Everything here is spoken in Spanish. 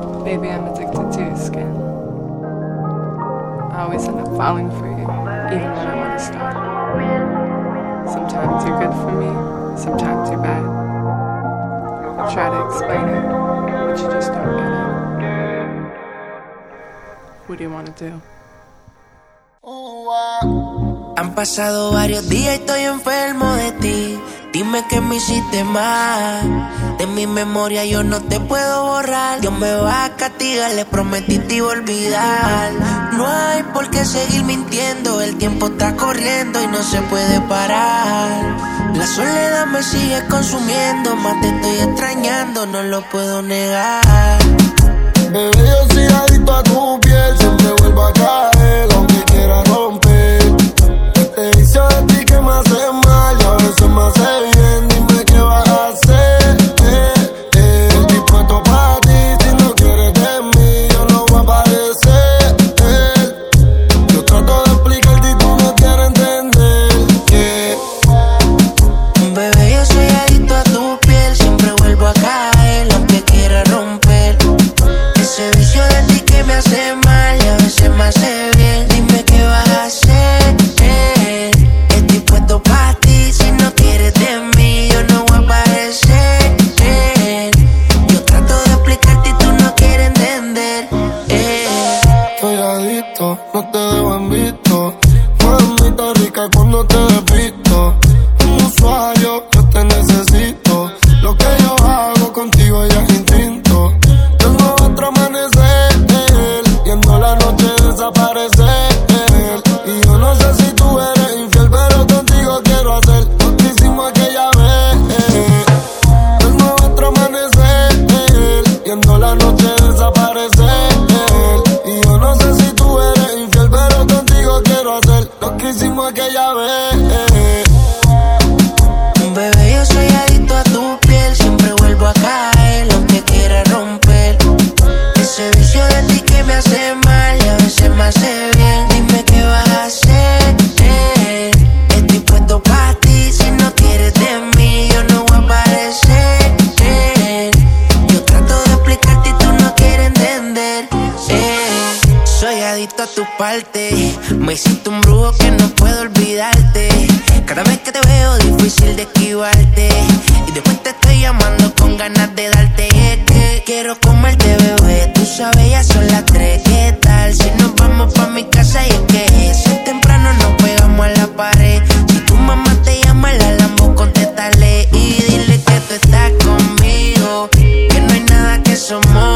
Baby, I'm addicted to your skin. I always end up falling for you, even when I want to stop. Sometimes you're good for me, sometimes you're bad. I try to explain it, but you just don't get it. What do you want to do? Han pasado varios días y estoy enfermo de ti. Dime que me hiciste mal. De mi memoria yo no te puedo borrar. Dios me va a castigar, le prometí te iba a olvidar. No hay por qué seguir mintiendo. El tiempo está corriendo y no se puede parar. La soledad me sigue consumiendo. Más te estoy extrañando, no lo puedo negar. Bebé, yo soy adicto a tu piel. Siempre vuelvo a caer, aunque quiera romper. Este vicio de ti que me hace mal y a veces me hace bien. Dime qué vas a hacer. Estoy puesto para ti. Si no quieres de mí, yo no voy a aparecer. Yo trato de explicarte y tú no quieres entender. Bebé, yo soy adicto a tu piel. Siempre vuelvo a caer, aunque quiera romper. Ese vicio de ti que me hace mal y a veces me hace bien. Dime qué vas a hacer. Estoy puesto para ti. Si no quieres de mí, yo no voy a aparecer. Yo trato de explicarte y tú no quieres entender. Soy adicto, no te dejo en visto. Mamita rica cuando te despisto. Un usuario, yo te necesito. Lo que yo hago contigo ya es instinto. Tengo otro amanecer, viendo la noche desaparecer. Y yo no sé si tú eres infiel, pero contigo quiero hacer lo que hicimos aquella vez. Tengo otro amanecer, viendo la noche desaparecer. Y yo no sé si tú eres infiel, pero contigo quiero hacer lo que hicimos aquella vez. Bebé, yo soy adicto a tu piel. Siempre vuelvo a caer, aunque quiera romper. Ese vicio de ti que me hace mal y a veces me hace bien. Dime qué vas a hacer. Estoy puesto para ti. Si no quieres de mí, yo no voy a aparecer. Yo trato de explicarte y tú no quieres entender. Soy adicto a tu parte. Me hiciste un brujo que no puedo olvidarte. Cada vez que te veo difícil de esquivarte. Y después te estoy llamando con ganas de darte. Y es que quiero comerte, bebé. Tú sabes, ya son las 3. ¿Qué tal si nos vamos pa' mi casa? Y es que si es temprano nos pegamos a la pared. Si tu mamá te llama la Lambo, contéstale. Y dile que tú estás conmigo, que no hay nada que somos.